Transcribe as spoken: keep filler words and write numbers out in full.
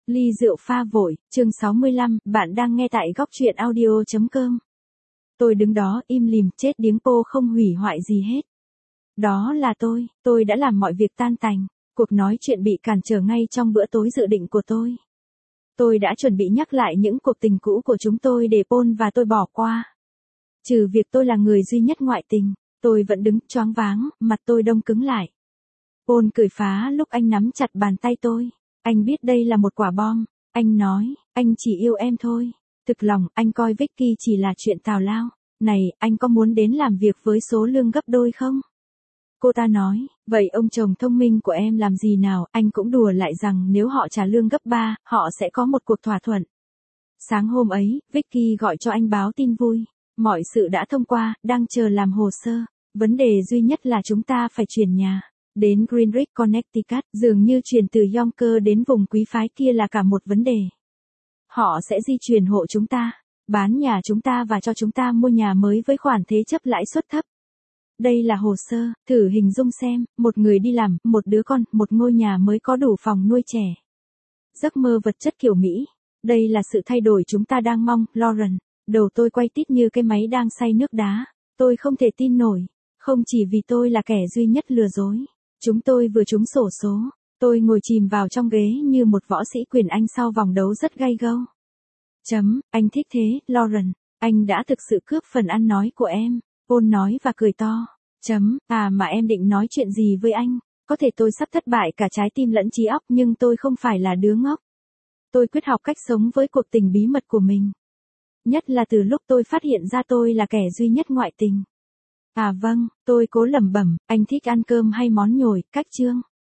Ly rượu pha vội, chương sáu mươi lăm, bạn đang nghe tại góc truyện audio chấm com. Tôi đứng đó im lìm, chết điếng cô không hủy hoại gì hết. Đó là tôi, tôi đã làm mọi việc tan tành, cuộc nói chuyện bị cản trở ngay trong bữa tối dự định của tôi. Tôi đã chuẩn bị nhắc lại những cuộc tình cũ của chúng tôi để Paul và tôi bỏ qua. Trừ việc tôi là người duy nhất ngoại tình, tôi vẫn đứng choáng váng, mặt tôi đông cứng lại. Paul cười phá lúc anh nắm chặt bàn tay tôi. Anh biết đây là một quả bom, anh nói, anh chỉ yêu em thôi. Thực lòng, anh coi Vicky chỉ là chuyện tào lao. Này, anh có muốn đến làm việc với số lương gấp đôi không? Cô ta nói, vậy ông chồng thông minh của em làm gì nào? Anh cũng đùa lại rằng nếu họ trả lương gấp ba, họ sẽ có một cuộc thỏa thuận. Sáng hôm ấy, Vicky gọi cho anh báo tin vui. Mọi sự đã thông qua, đang chờ làm hồ sơ. Vấn đề duy nhất là chúng ta phải chuyển nhà. Đến Greenwich, Connecticut, dường như chuyển từ Yonkers đến vùng quý phái kia là cả một vấn đề. Họ sẽ di chuyển hộ chúng ta, bán nhà chúng ta và cho chúng ta mua nhà mới với khoản thế chấp lãi suất thấp. Đây là hồ sơ, thử hình dung xem, một người đi làm, một đứa con, một ngôi nhà mới có đủ phòng nuôi trẻ. Giấc mơ vật chất kiểu Mỹ. Đây là sự thay đổi chúng ta đang mong, Lauren. Đầu tôi quay tít như cái máy đang xay nước đá. Tôi không thể tin nổi. Không chỉ vì tôi là kẻ duy nhất lừa dối. Chúng tôi vừa trúng xổ số. Tôi ngồi chìm vào trong ghế như một võ sĩ quyền Anh sau vòng đấu rất gay go. Chấm, anh thích thế, Lauren. Anh đã thực sự cướp phần ăn nói của em. Paul nói và cười to. Chấm, à mà em định nói chuyện gì với anh? Có thể tôi sắp thất bại cả trái tim lẫn trí óc nhưng tôi không phải là đứa ngốc. Tôi quyết học cách sống với cuộc tình bí mật của mình. Nhất là từ lúc tôi phát hiện ra tôi là kẻ duy nhất ngoại tình. À vâng, tôi cố lẩm bẩm, anh thích ăn cơm hay món nhồi, cách chương.